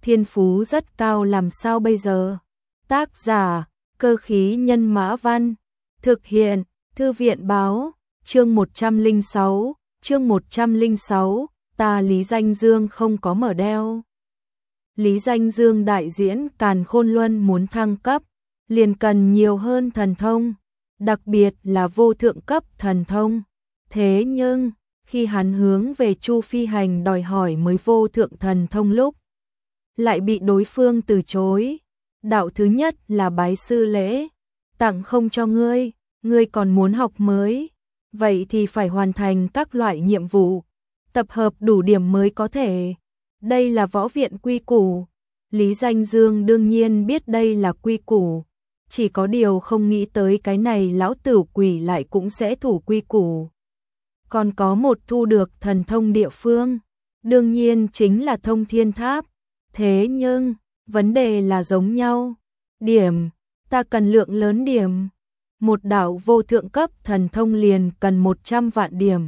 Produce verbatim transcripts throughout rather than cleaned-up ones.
thiên phú rất cao làm sao bây giờ? Tác giả, Cơ khí nhân mã văn, thực hiện, Thư viện báo, chương một trăm lẻ sáu, chương một trăm lẻ sáu, ta Lý Danh Dương không có mở đeo. Lý Danh Dương đại diễn Càn Khôn Luân muốn thăng cấp, liền cần nhiều hơn thần thông, đặc biệt là vô thượng cấp thần thông. Thế nhưng, khi hắn hướng về Chu Phi Hành đòi hỏi mới vô thượng thần thông lúc, lại bị đối phương từ chối. Đạo thứ nhất là bái sư lễ, tặng không cho ngươi, ngươi còn muốn học mới, vậy thì phải hoàn thành các loại nhiệm vụ, tập hợp đủ điểm mới có thể. Đây là võ viện quy củ. Lý Danh Dương đương nhiên biết đây là quy củ, chỉ có điều không nghĩ tới cái này lão tử quỷ lại cũng sẽ thủ quy củ. Còn có một thu được thần thông địa phương, đương nhiên chính là Thông Thiên Tháp. Thế nhưng, vấn đề là giống nhau. Điểm, ta cần lượng lớn điểm. Một đạo vô thượng cấp thần thông liền cần một trăm vạn điểm.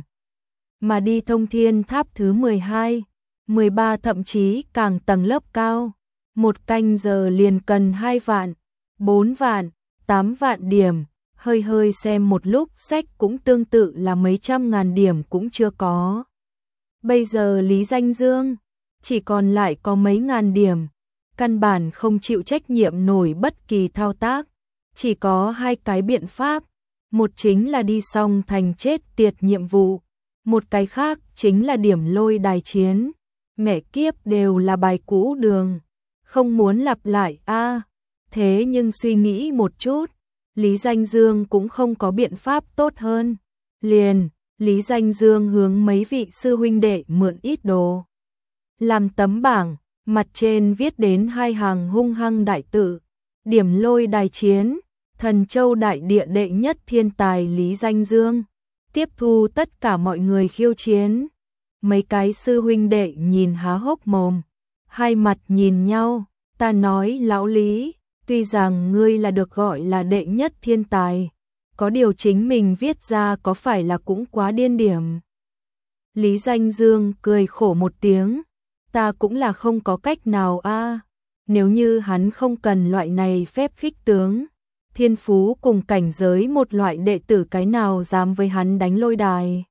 Mà đi Thông Thiên Tháp thứ mười hai, mười ba thậm chí càng tầng lớp cao, một canh giờ liền cần hai vạn, bốn vạn, tám vạn điểm. Hơi hơi xem một lúc sách cũng tương tự là mấy trăm ngàn điểm cũng chưa có. Bây giờ Lý Danh Dương chỉ còn lại có mấy ngàn điểm, căn bản không chịu trách nhiệm nổi bất kỳ thao tác, chỉ có hai cái biện pháp, một chính là đi xong thành chết tiệt nhiệm vụ, một cái khác chính là điểm lôi đài chiến. Mẹ kiếp đều là bài cũ đường, không muốn lặp lại a. À, thế nhưng suy nghĩ một chút, Lý Danh Dương cũng không có biện pháp tốt hơn. Liền, Lý Danh Dương hướng mấy vị sư huynh đệ mượn ít đồ. Làm tấm bảng, mặt trên viết đến hai hàng hung hăng đại tự, điểm lôi đài chiến, Thần Châu đại địa đệ nhất thiên tài Lý Danh Dương, tiếp thu tất cả mọi người khiêu chiến. Mấy cái sư huynh đệ nhìn há hốc mồm, hai mặt nhìn nhau, ta nói lão Lý, tuy rằng ngươi là được gọi là đệ nhất thiên tài, có điều chính mình viết ra có phải là cũng quá điên điểm. Lý Danh Dương cười khổ một tiếng, ta cũng là không có cách nào a. À, nếu như hắn không cần loại này phép khích tướng, thiên phú cùng cảnh giới một loại đệ tử cái nào dám với hắn đánh lôi đài.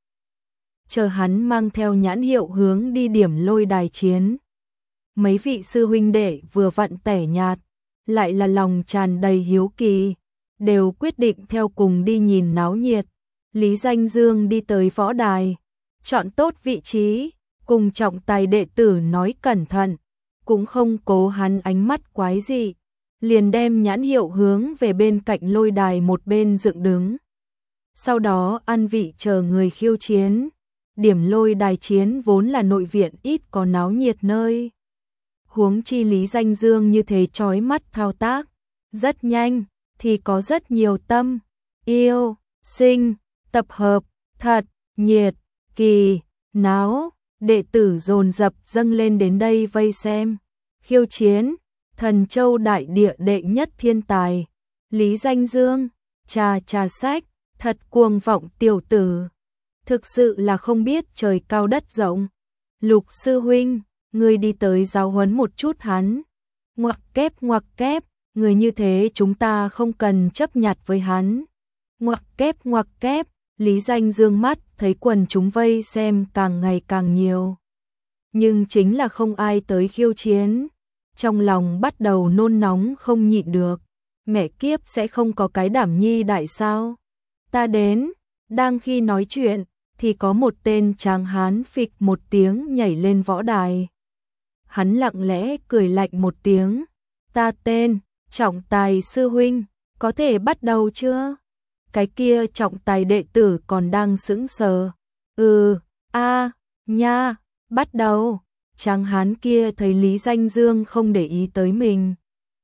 Chờ hắn mang theo nhãn hiệu hướng đi điểm lôi đài chiến. Mấy vị sư huynh đệ vừa vặn tẻ nhạt, lại là lòng tràn đầy hiếu kỳ, đều quyết định theo cùng đi nhìn náo nhiệt. Lý Danh Dương đi tới võ đài, chọn tốt vị trí, cùng trọng tài đệ tử nói cẩn thận, cũng không cố hắn ánh mắt quái dị, liền đem nhãn hiệu hướng về bên cạnh lôi đài một bên dựng đứng. Sau đó ăn vị chờ người khiêu chiến. Điểm lôi đài chiến vốn là nội viện ít có náo nhiệt nơi. Huống chi Lý Danh Dương như thế chói mắt thao tác, rất nhanh, thì có rất nhiều tâm, yêu, sinh, tập hợp, thật, nhiệt, kỳ, náo, đệ tử dồn dập dâng lên đến đây vây xem. Khiêu chiến, Thần Châu đại địa đệ nhất thiên tài, Lý Danh Dương, trà trà sách, thật cuồng vọng tiểu tử. Thực sự là không biết trời cao đất rộng. Lục sư huynh, ngươi đi tới giáo huấn một chút hắn. Ngoặc kép ngoặc kép, người như thế chúng ta không cần chấp nhặt với hắn. Ngoặc kép ngoặc kép, Lý Danh Dương mắt thấy quần chúng vây xem càng ngày càng nhiều. Nhưng chính là không ai tới khiêu chiến. Trong lòng bắt đầu nôn nóng không nhịn được. Mẹ kiếp sẽ không có cái đảm nhi đại sao? Ta đến, đang khi nói chuyện, thì có một tên tráng hán phịch một tiếng nhảy lên võ đài. Hắn lặng lẽ cười lạnh một tiếng. Ta tên, trọng tài sư huynh, có thể bắt đầu chưa? Cái kia trọng tài đệ tử còn đang sững sờ. Ừ, a, nha, bắt đầu. Tráng hán kia thấy Lý Danh Dương không để ý tới mình,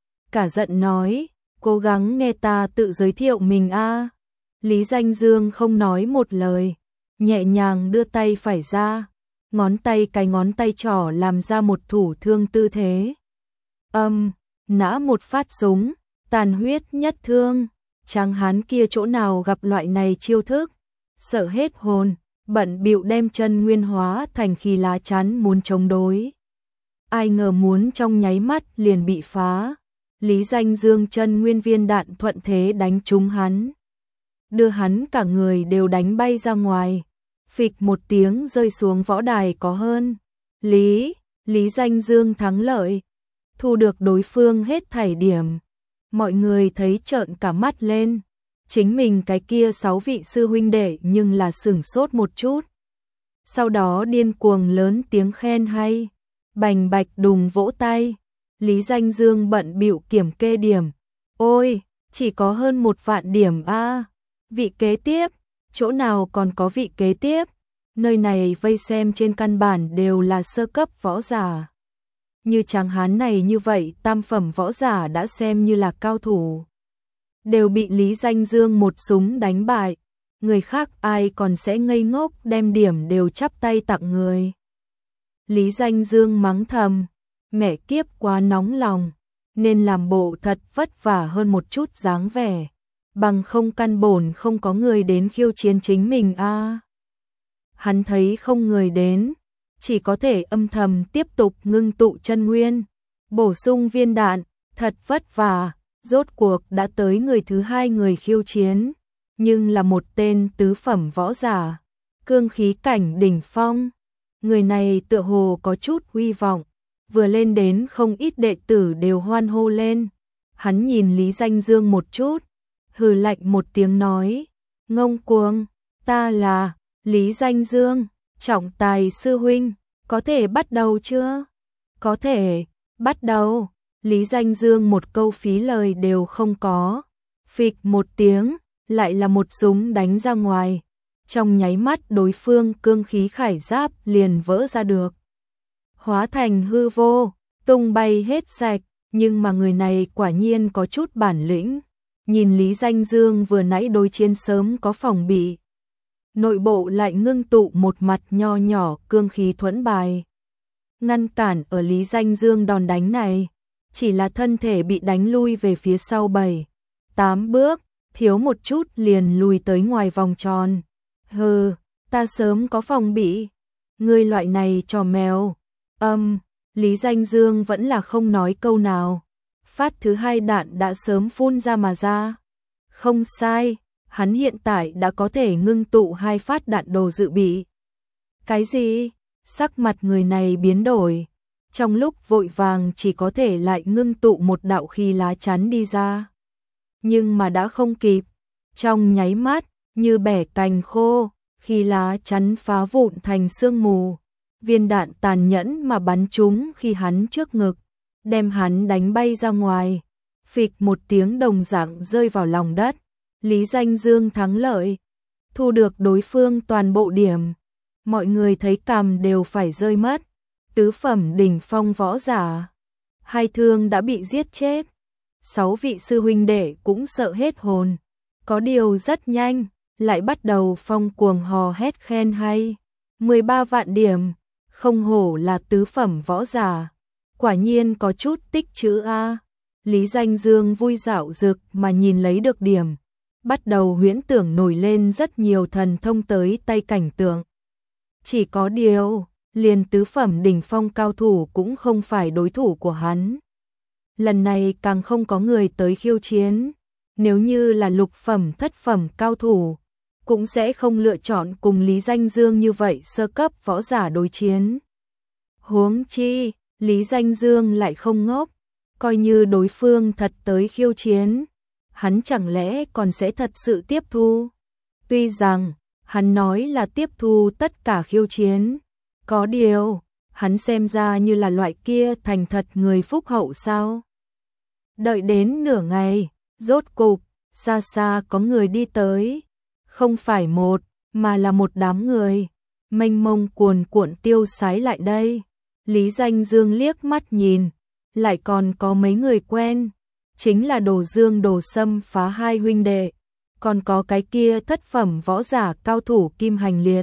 cả giận nói, cố gắng nghe ta tự giới thiệu mình a. Lý Danh Dương không nói một lời, nhẹ nhàng đưa tay phải ra, ngón tay cái ngón tay trỏ làm ra một thủ thương tư thế. Âm, nã một phát súng, tàn huyết nhất thương. Tráng hán kia chỗ nào gặp loại này chiêu thức, sợ hết hồn, bận bịu đem chân nguyên hóa thành khi lá chắn muốn chống đối. ai ngờ muốn trong nháy mắt liền bị phá. Lý Danh Dương chân nguyên viên đạn thuận thế đánh trúng hắn, đưa hắn cả người đều đánh bay ra ngoài, phịch một tiếng rơi xuống võ đài có hơn. Lý, Lý Danh Dương thắng lợi, thu được đối phương hết thảy điểm. Mọi người thấy trợn cả mắt lên, chính mình cái kia sáu vị sư huynh đệ nhưng là sửng sốt một chút. Sau đó điên cuồng lớn tiếng khen hay, bành bạch đùng vỗ tay. Lý Danh Dương bận bịu kiểm kê điểm. Ôi, chỉ có hơn một vạn điểm a. Vị kế tiếp, chỗ nào còn có vị kế tiếp? Nơi này vây xem trên căn bản đều là sơ cấp võ giả. Như Tráng Hán này như vậy, tam phẩm võ giả đã xem như là cao thủ, đều bị Lý Danh Dương một súng đánh bại. Người khác ai còn sẽ ngây ngốc đem điểm đều chắp tay tặng người. Lý Danh Dương mắng thầm, mẹ kiếp quá nóng lòng, nên làm bộ thật vất vả hơn một chút dáng vẻ, bằng không căn bổn không có người đến khiêu chiến chính mình a. À. Hắn thấy không người đến, chỉ có thể âm thầm tiếp tục ngưng tụ chân nguyên, bổ sung viên đạn, thật vất vả, rốt cuộc đã tới người thứ hai người khiêu chiến, nhưng là một tên tứ phẩm võ giả, cương khí cảnh đỉnh phong. Người này tựa hồ có chút huy vọng, vừa lên đến không ít đệ tử đều hoan hô lên. Hắn nhìn Lý Danh Dương một chút, hừ lạnh một tiếng nói, ngông cuồng, ta là Lý Danh Dương, trọng tài sư huynh, có thể bắt đầu chưa? Có thể, bắt đầu. Lý Danh Dương một câu phí lời đều không có, phịch một tiếng, lại là một súng đánh ra ngoài. Trong nháy mắt đối phương cương khí khải giáp liền vỡ ra được, hóa thành hư vô, tung bay hết sạch. Nhưng mà người này quả nhiên có chút bản lĩnh. Nhìn Lý Danh Dương vừa nãy đối chiến sớm có phòng bị, nội bộ lại ngưng tụ một mặt nho nhỏ cương khí thuẫn bài, ngăn cản ở Lý Danh Dương đòn đánh này. Chỉ là thân thể bị đánh lui về phía sau bảy, tám bước, thiếu một chút liền lùi tới ngoài vòng tròn. Hừ, ta sớm có phòng bị, ngươi loại này trò mèo. Âm, um, Lý Danh Dương vẫn là không nói câu nào. Phát thứ hai đạn đã sớm phun ra mà ra. Không sai, hắn hiện tại đã có thể ngưng tụ hai phát đạn đồ dự bị. Cái gì? Sắc mặt người này biến đổi. Trong lúc vội vàng chỉ có thể lại ngưng tụ một đạo khí lá chắn đi ra. Nhưng mà đã không kịp. Trong nháy mắt, như bẻ cành khô, khí lá chắn phá vụn thành sương mù. Viên đạn tàn nhẫn mà bắn trúng khi hắn trước ngực, đem hắn đánh bay ra ngoài. Phịch một tiếng đồng dạng rơi vào lòng đất. Lý Danh Dương thắng lợi, thu được đối phương toàn bộ điểm. Mọi người thấy cằm đều phải rơi mất. Tứ phẩm đỉnh phong võ giả, hai thương đã bị giết chết. Sáu vị sư huynh đệ cũng sợ hết hồn. Có điều rất nhanh, lại bắt đầu phong cuồng hò hét khen hay. mười ba vạn điểm, không hổ là tứ phẩm võ giả. Quả nhiên có chút tích chữ A. Lý Danh Dương vui dạo dực mà nhìn lấy được điểm. Bắt đầu huyễn tưởng nổi lên rất nhiều thần thông tới tay cảnh tượng. Chỉ có điều, liền tứ phẩm đỉnh phong cao thủ cũng không phải đối thủ của hắn. Lần này càng không có người tới khiêu chiến. Nếu như là lục phẩm thất phẩm cao thủ, cũng sẽ không lựa chọn cùng Lý Danh Dương như vậy sơ cấp võ giả đối chiến. Huống chi, Lý Danh Dương lại không ngốc, coi như đối phương thật tới khiêu chiến, hắn chẳng lẽ còn sẽ thật sự tiếp thu? Tuy rằng, hắn nói là tiếp thu tất cả khiêu chiến, có điều, hắn xem ra như là loại kia thành thật người phúc hậu sao? Đợi đến nửa ngày, rốt cục, xa xa có người đi tới, không phải một, mà là một đám người, mênh mông cuồn cuộn tiêu sái lại đây. Lý Danh Dương liếc mắt nhìn, lại còn có mấy người quen, chính là Đồ Dương Đồ Sâm phá hai huynh đệ, còn có cái kia thất phẩm võ giả cao thủ Kim Hành Liệt.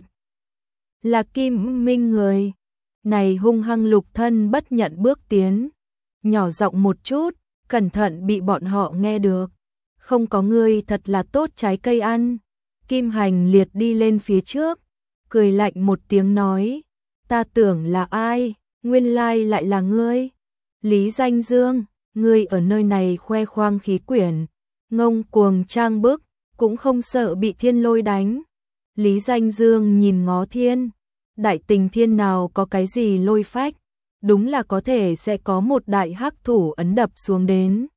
Là Kim Minh người, này hung hăng lục thân bất nhận bước tiến, nhỏ giọng một chút, cẩn thận bị bọn họ nghe được. Không có người thật là tốt trái cây ăn. Kim Hành Liệt đi lên phía trước, cười lạnh một tiếng nói, ta tưởng là ai, Nguyên lai lại là ngươi. Lý Danh Dương, ngươi ở nơi này khoe khoang khí quyển, ngông cuồng trang bức, cũng không sợ bị thiên lôi đánh. Lý Danh Dương nhìn ngó thiên, đại tình thiên nào có cái gì lôi phách, đúng là có thể sẽ có một đại hắc thủ ấn đập xuống đến.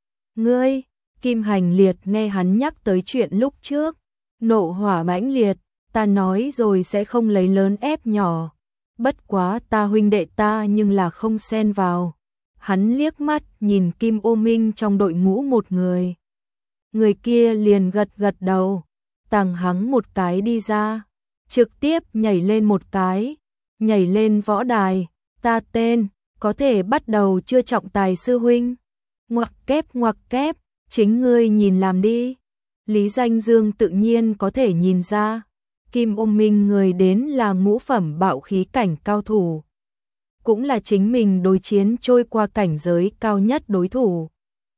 Ngươi, Kim Hành Liệt nghe hắn nhắc tới chuyện lúc trước, nộ hỏa mãnh liệt, ta nói rồi sẽ không lấy lớn ép nhỏ, bất quá ta huynh đệ ta nhưng là không xen vào. Hắn liếc mắt nhìn Kim Ô Minh trong đội ngũ một người. Người kia liền gật gật đầu, tàng hắng một cái đi ra, trực tiếp nhảy lên một cái, nhảy lên võ đài, ta tên, có thể bắt đầu chưa trọng tài sư huynh. Ngoặc kép ngoặc kép, chính ngươi nhìn làm đi. Lý Danh Dương tự nhiên có thể nhìn ra, Kim Ô Minh người đến là ngũ phẩm bạo khí cảnh cao thủ. Cũng là chính mình đối chiến trôi qua cảnh giới cao nhất đối thủ.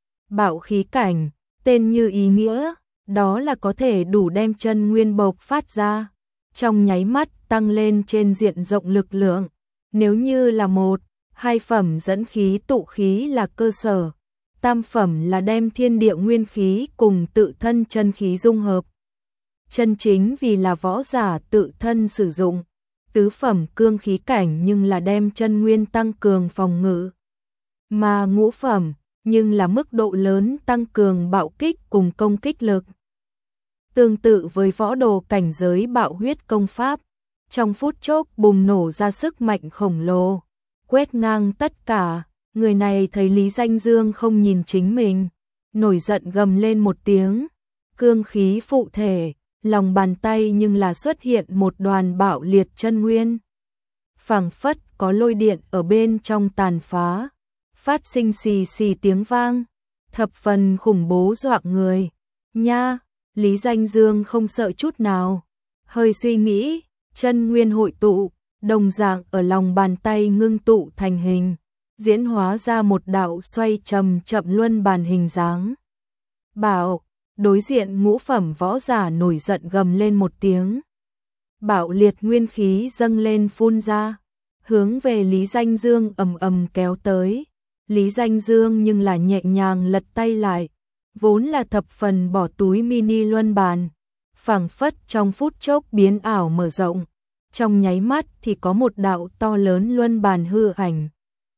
Bạo khí cảnh, tên như ý nghĩa, đó là có thể đủ đem chân nguyên bộc phát ra, trong nháy mắt tăng lên trên diện rộng lực lượng. Nếu như là một, hai phẩm dẫn khí tụ khí là cơ sở, tam phẩm là đem thiên địa nguyên khí cùng tự thân chân khí dung hợp. Chân chính vì là võ giả tự thân sử dụng, tứ phẩm cương khí cảnh nhưng là đem chân nguyên tăng cường phòng ngự. Mà ngũ phẩm, nhưng là mức độ lớn tăng cường bạo kích cùng công kích lực. Tương tự với võ đồ cảnh giới bạo huyết công pháp, trong phút chốc bùng nổ ra sức mạnh khổng lồ, quét ngang tất cả. Người này thấy Lý Danh Dương không nhìn chính mình, nổi giận gầm lên một tiếng, cương khí phụ thể, lòng bàn tay nhưng là xuất hiện một đoàn bạo liệt chân nguyên. Phảng phất có lôi điện ở bên trong tàn phá, phát sinh xì xì tiếng vang, thập phần khủng bố dọa người. Nha, Lý Danh Dương không sợ chút nào, hơi suy nghĩ, chân nguyên hội tụ, đồng dạng ở lòng bàn tay ngưng tụ thành hình, diễn hóa ra một đạo xoay chậm chậm luân bàn hình dáng. Bảo, đối diện ngũ phẩm võ giả nổi giận gầm lên một tiếng. Bạo liệt nguyên khí dâng lên phun ra, hướng về Lý Danh Dương ầm ầm kéo tới. Lý Danh Dương nhưng là nhẹ nhàng lật tay lại, vốn là thập phần bỏ túi mini luân bàn, phảng phất trong phút chốc biến ảo mở rộng, trong nháy mắt thì có một đạo to lớn luân bàn hư ảnh,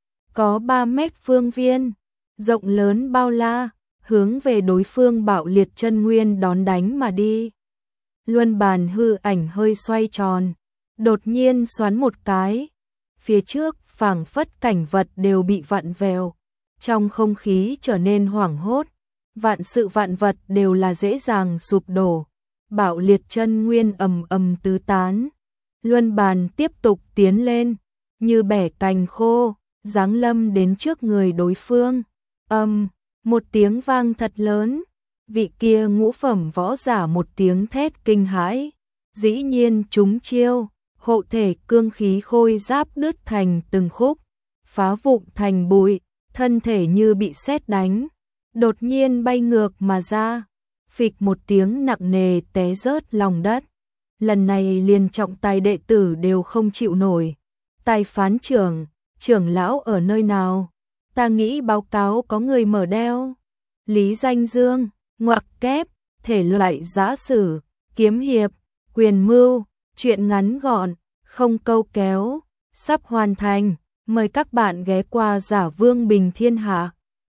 có ba mét phương viên, rộng lớn bao la, hướng về đối phương bạo liệt chân nguyên đón đánh mà đi. Luân bàn hư ảnh hơi xoay tròn, đột nhiên xoắn một cái, phía trước phảng phất cảnh vật đều bị vặn vẹo, trong không khí trở nên hoảng hốt, vạn sự vạn vật đều là dễ dàng sụp đổ, bạo liệt chân nguyên ầm ầm tứ tán. Luân bàn tiếp tục tiến lên, như bẻ cành khô, giáng lâm đến trước người đối phương. Âm, một tiếng vang thật lớn, vị kia ngũ phẩm võ giả một tiếng thét kinh hãi, dĩ nhiên trúng chiêu, hộ thể cương khí khôi giáp đứt thành từng khúc, phá vụn thành bụi, thân thể như bị sét đánh, đột nhiên bay ngược mà ra, phịch một tiếng nặng nề té rớt lòng đất. Lần này liền trọng tài đệ tử đều không chịu nổi. Tài phán trưởng, trưởng lão ở nơi nào? Ta nghĩ báo cáo có người mở đeo. Lý Danh Dương, ngoặc kép, thể loại giã sử, kiếm hiệp, quyền mưu, truyện ngắn gọn, không câu kéo, sắp hoàn thành. Mời các bạn ghé qua Giả Vương Bình Thiên Hạ.